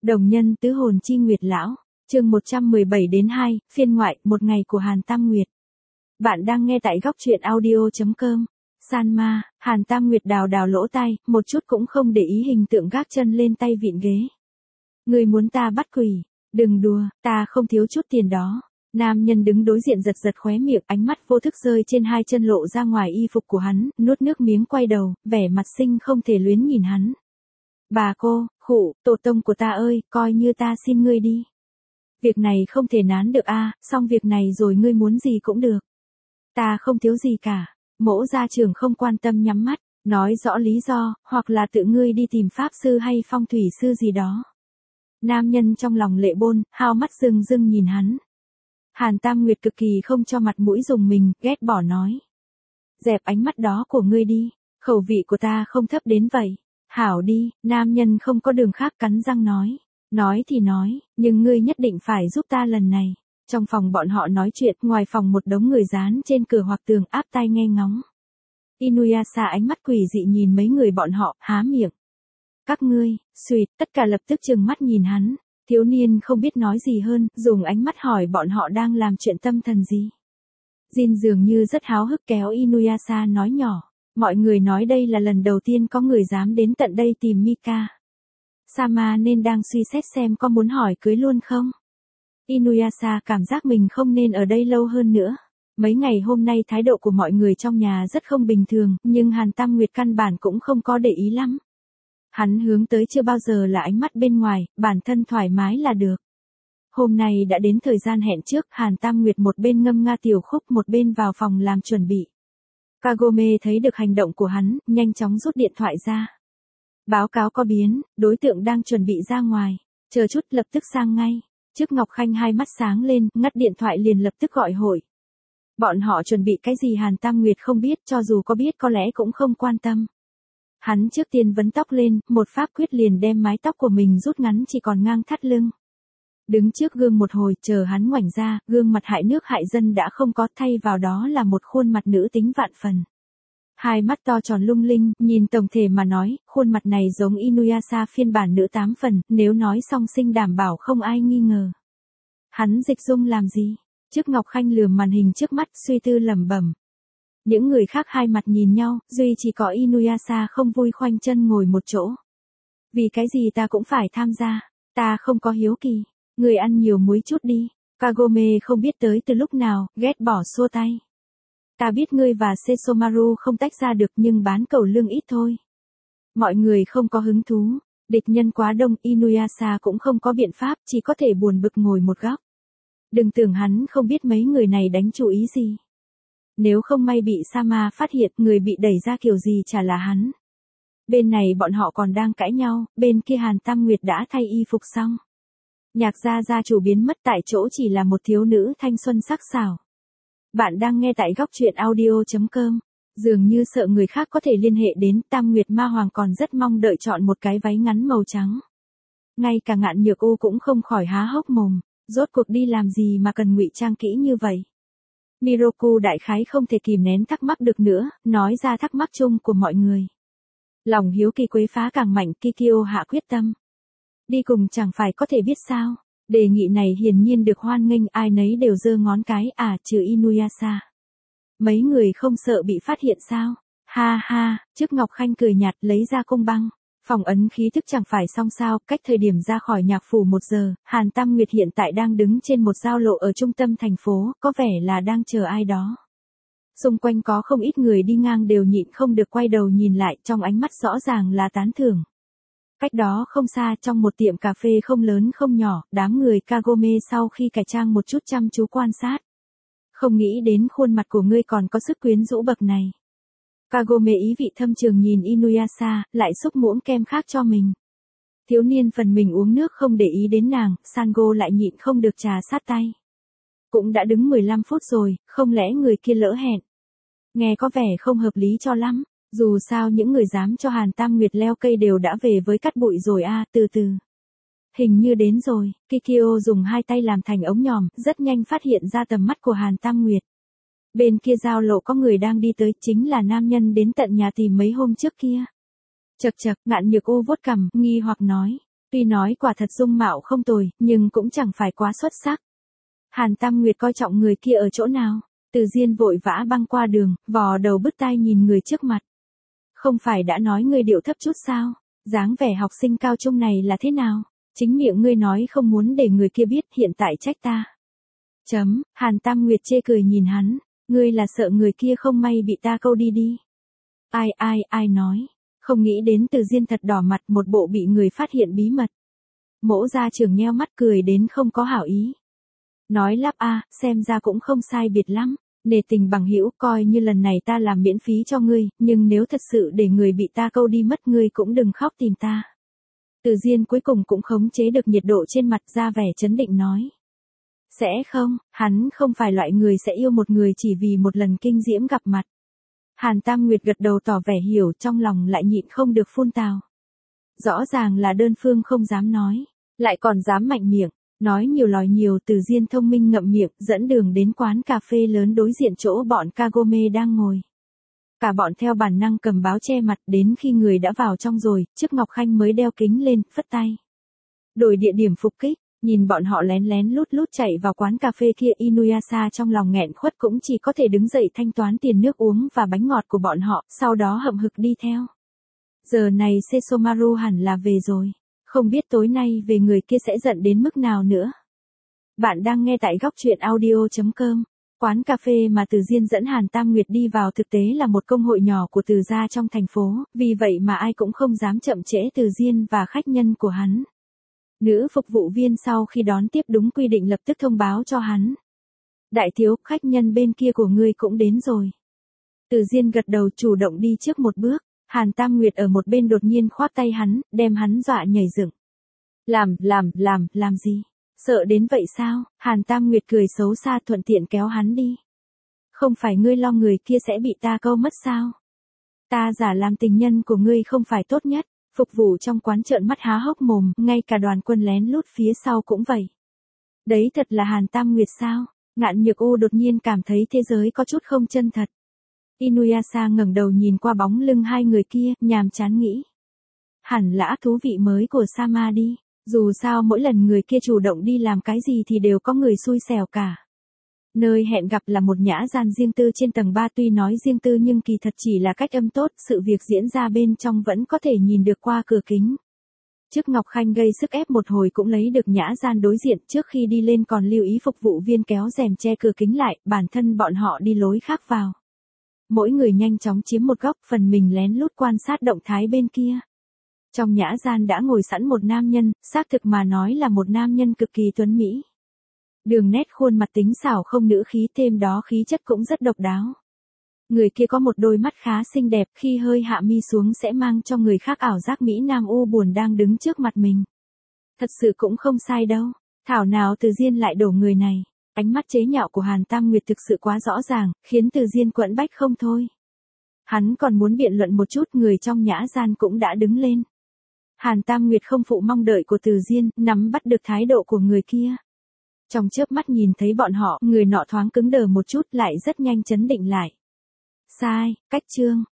Đồng nhân tứ hồn chi Nguyệt lão, chương 117 đến 2, phiên ngoại, một ngày của Hàn Tam Nguyệt. Bạn đang nghe tại góc truyện audio.com. San ma, Hàn Tam Nguyệt đào đào lỗ tai, một chút cũng không để ý hình tượng gác chân lên tay vịn ghế. Người muốn ta bắt quỷ, đừng đùa, ta không thiếu chút tiền đó. Nam nhân đứng đối diện giật giật khóe miệng, ánh mắt vô thức rơi trên hai chân lộ ra ngoài y phục của hắn, nuốt nước miếng quay đầu, vẻ mặt xinh không thể luyến nhìn hắn. Bà cô, khụ, tổ tông của ta ơi, coi như ta xin ngươi đi. Việc này không thể nán được a, xong việc này rồi ngươi muốn gì cũng được. Ta không thiếu gì cả. Mỗ gia trưởng không quan tâm nhắm mắt, nói rõ lý do, hoặc là tự ngươi đi tìm pháp sư hay phong thủy sư gì đó. Nam nhân trong lòng lệ bôn, hao mắt rưng rưng nhìn hắn. Hàn Tam Nguyệt cực kỳ không cho mặt mũi dùng mình, ghét bỏ nói. Dẹp ánh mắt đó của ngươi đi, khẩu vị của ta không thấp đến vậy. Hảo đi, nam nhân không có đường khác cắn răng nói. Nói thì nói, nhưng ngươi nhất định phải giúp ta lần này. Trong phòng bọn họ nói chuyện, ngoài phòng một đống người dán trên cửa hoặc tường áp tai nghe ngóng. Inuyasha ánh mắt quỷ dị nhìn mấy người bọn họ, há miệng. Các ngươi, suýt, tất cả lập tức trừng mắt nhìn hắn. Thiếu niên không biết nói gì hơn, dùng ánh mắt hỏi bọn họ đang làm chuyện tâm thần gì. Jin dường như rất háo hức kéo Inuyasha nói nhỏ. Mọi người nói đây là lần đầu tiên có người dám đến tận đây tìm Mika. Sama nên đang suy xét xem có muốn hỏi cưới luôn không? Inuyasha cảm giác mình không nên ở đây lâu hơn nữa. Mấy ngày hôm nay thái độ của mọi người trong nhà rất không bình thường, nhưng Hàn Tam Nguyệt căn bản cũng không có để ý lắm. Hắn hướng tới chưa bao giờ là ánh mắt bên ngoài, bản thân thoải mái là được. Hôm nay đã đến thời gian hẹn trước, Hàn Tam Nguyệt một bên ngâm nga tiểu khúc một bên vào phòng làm chuẩn bị. Kagome thấy được hành động của hắn, nhanh chóng rút điện thoại ra. Báo cáo có biến, đối tượng đang chuẩn bị ra ngoài. Chờ chút lập tức sang ngay. Trước Ngọc Khanh hai mắt sáng lên, ngắt điện thoại liền lập tức gọi hội. Bọn họ chuẩn bị cái gì Hàn Tam Nguyệt không biết, cho dù có biết có lẽ cũng không quan tâm. Hắn trước tiên vấn tóc lên, một pháp quyết liền đem mái tóc của mình rút ngắn chỉ còn ngang thắt lưng. Đứng trước gương một hồi, chờ hắn ngoảnh ra, gương mặt hại nước hại dân đã không có, thay vào đó là một khuôn mặt nữ tính vạn phần. Hai mắt to tròn lung linh, nhìn tổng thể mà nói, khuôn mặt này giống Inuyasha phiên bản nữ 8 phần, nếu nói song sinh đảm bảo không ai nghi ngờ. Hắn dịch dung làm gì? Trước Ngọc Khanh lườm màn hình trước mắt, suy tư lẩm bẩm. Những người khác hai mặt nhìn nhau, duy chỉ có Inuyasha không vui khoanh chân ngồi một chỗ. Vì cái gì ta cũng phải tham gia, ta không có hiếu kỳ. Người ăn nhiều muối chút đi. Kagome không biết tới từ lúc nào, ghét bỏ xua tay. Ta biết ngươi và Sesomaru không tách ra được nhưng bán cầu lương ít thôi. Mọi người không có hứng thú. Địch nhân quá đông, Inuyasha cũng không có biện pháp, chỉ có thể buồn bực ngồi một góc. Đừng tưởng hắn không biết mấy người này đánh chủ ý gì. Nếu không may bị Sama phát hiện, người bị đẩy ra kiểu gì chả là hắn. Bên này bọn họ còn đang cãi nhau, bên kia Hàn Tam Nguyệt đã thay y phục xong. Nhạc gia chủ biến mất tại chỗ chỉ là một thiếu nữ thanh xuân sắc sảo. Bạn đang nghe tại góc truyện audio.com. Dường như sợ người khác có thể liên hệ đến, Tam Nguyệt Ma Hoàng còn rất mong đợi chọn một cái váy ngắn màu trắng. Ngay cả Ngạn Nhược U cũng không khỏi há hốc mồm, rốt cuộc đi làm gì mà cần ngụy trang kỹ như vậy. Miroku đại khái không thể kìm nén thắc mắc được nữa, nói ra thắc mắc chung của mọi người. Lòng hiếu kỳ quấy phá càng mạnh, Kikyo hạ quyết tâm. Đi cùng chẳng phải có thể biết sao. Đề nghị này hiển nhiên được hoan nghênh, ai nấy đều giơ ngón cái, trừ Inuyasha. Mấy người không sợ bị phát hiện sao? Ha ha, trước Ngọc Khanh cười nhạt lấy ra cung băng. Phòng ấn khí thức chẳng phải xong sao, cách thời điểm ra khỏi nhạc phủ 1 giờ, Hàn Tam Nguyệt hiện tại đang đứng trên một giao lộ ở trung tâm thành phố, có vẻ là đang chờ ai đó. Xung quanh có không ít người đi ngang đều nhịn không được quay đầu nhìn lại, trong ánh mắt rõ ràng là tán thưởng. Cách đó không xa trong một tiệm cà phê không lớn không nhỏ, đám người Kagome sau khi cải trang một chút chăm chú quan sát. Không nghĩ đến khuôn mặt của ngươi còn có sức quyến rũ bậc này. Kagome ý vị thâm trường nhìn Inuyasha, lại xúc muỗng kem khác cho mình. Thiếu niên phần mình uống nước không để ý đến nàng, Sango lại nhịn không được trà sát tay. Cũng đã đứng 15 phút rồi, không lẽ người kia lỡ hẹn. Nghe có vẻ không hợp lý cho lắm. Dù sao những người dám cho Hàn Tam Nguyệt leo cây đều đã về với cát bụi rồi từ từ. Hình như đến rồi, Kikyo dùng hai tay làm thành ống nhòm, rất nhanh phát hiện ra tầm mắt của Hàn Tam Nguyệt. Bên kia giao lộ có người đang đi tới, chính là nam nhân đến tận nhà tìm mấy hôm trước kia. Chậc chậc, Ngạn Nhược U vuốt cằm, nghi hoặc nói. Tuy nói quả thật dung mạo không tồi, nhưng cũng chẳng phải quá xuất sắc. Hàn Tam Nguyệt coi trọng người kia ở chỗ nào? Từ Diên vội vã băng qua đường, vò đầu bứt tai nhìn người trước mặt. Không phải đã nói ngươi điệu thấp chút sao? Dáng vẻ học sinh cao trung này là thế nào? Chính miệng ngươi nói không muốn để người kia biết, hiện tại trách ta. Hàn Tam Nguyệt chê cười nhìn hắn, ngươi là sợ người kia không may bị ta câu đi. Ai nói? Không nghĩ đến Từ Diên thật đỏ mặt, một bộ bị người phát hiện bí mật. Mỗ gia trưởng nheo mắt cười đến không có hảo ý. Nói lắp xem ra cũng không sai biệt lắm. Nể tình bằng hữu, coi như lần này ta làm miễn phí cho ngươi, nhưng nếu thật sự để người bị ta câu đi mất, ngươi cũng đừng khóc tìm ta. Từ Diên cuối cùng cũng khống chế được nhiệt độ trên mặt, ra vẻ trấn định nói. Sẽ không, hắn không phải loại người sẽ yêu một người chỉ vì một lần kinh diễm gặp mặt. Hàn Tam Nguyệt gật đầu tỏ vẻ hiểu, trong lòng lại nhịn không được phun tào. Rõ ràng là đơn phương không dám nói, lại còn dám mạnh miệng. Nói nhiều lòi nhiều. Từ Diên thông minh ngậm miệng, dẫn đường đến quán cà phê lớn đối diện chỗ bọn Kagome đang ngồi. Cả bọn theo bản năng cầm báo che mặt, đến khi người đã vào trong rồi, trước Ngọc Khanh mới đeo kính lên, phất tay. Đổi địa điểm phục kích, nhìn bọn họ lén lén lút lút chạy vào quán cà phê kia, Inuyasha trong lòng nghẹn khuất cũng chỉ có thể đứng dậy thanh toán tiền nước uống và bánh ngọt của bọn họ, sau đó hậm hực đi theo. Giờ này Sesomaru hẳn là về rồi. Không biết tối nay về người kia sẽ giận đến mức nào nữa. Bạn đang nghe tại góc truyện audio.com. Quán cà phê mà Từ Diên dẫn Hàn Tam Nguyệt đi vào thực tế là một công hội nhỏ của Từ gia trong thành phố, vì vậy mà ai cũng không dám chậm trễ Từ Diên và khách nhân của hắn. Nữ phục vụ viên sau khi đón tiếp đúng quy định lập tức thông báo cho hắn. Đại thiếu, khách nhân bên kia của ngươi cũng đến rồi. Từ Diên gật đầu chủ động đi trước một bước. Hàn Tam Nguyệt ở một bên đột nhiên khoác tay hắn, đem hắn dọa nhảy dựng. Làm gì? Sợ đến vậy sao? Hàn Tam Nguyệt cười xấu xa thuận tiện kéo hắn đi. Không phải ngươi lo người kia sẽ bị ta câu mất sao? Ta giả làm tình nhân của ngươi không phải tốt nhất. Phục vụ trong quán trợn mắt há hốc mồm, ngay cả đoàn quân lén lút phía sau cũng vậy. Đấy thật là Hàn Tam Nguyệt sao? Ngạn Nhược U đột nhiên cảm thấy thế giới có chút không chân thật. Inuyasha ngẩng đầu nhìn qua bóng lưng hai người kia, nhàm chán nghĩ. Hẳn là thú vị mới của Sama đi, dù sao mỗi lần người kia chủ động đi làm cái gì thì đều có người xui xẻo cả. Nơi hẹn gặp là một nhã gian riêng tư trên tầng 3, tuy nói riêng tư nhưng kỳ thật chỉ là cách âm tốt, sự việc diễn ra bên trong vẫn có thể nhìn được qua cửa kính. Trước Ngọc Khanh gây sức ép một hồi cũng lấy được nhã gian đối diện, trước khi đi lên còn lưu ý phục vụ viên kéo rèm che cửa kính lại, bản thân bọn họ đi lối khác vào. Mỗi người nhanh chóng chiếm một góc, phần mình lén lút quan sát động thái bên kia. Trong nhã gian đã ngồi sẵn một nam nhân, xác thực mà nói là một nam nhân cực kỳ tuấn mỹ. Đường nét khuôn mặt tính xảo không nữ khí, thêm đó khí chất cũng rất độc đáo. Người kia có một đôi mắt khá xinh đẹp, khi hơi hạ mi xuống sẽ mang cho người khác ảo giác mỹ nam u buồn đang đứng trước mặt mình. Thật sự cũng không sai đâu, thảo nào Từ Diên lại đổ người này. Ánh mắt chế nhạo của Hàn Tam Nguyệt thực sự quá rõ ràng, khiến Từ Diên quẫn bách không thôi. Hắn còn muốn biện luận một chút, người trong nhã gian cũng đã đứng lên. Hàn Tam Nguyệt không phụ mong đợi của Từ Diên, nắm bắt được thái độ của người kia. Trong chớp mắt nhìn thấy bọn họ, người nọ thoáng cứng đờ một chút lại rất nhanh chấn định lại. Sai, cách chương.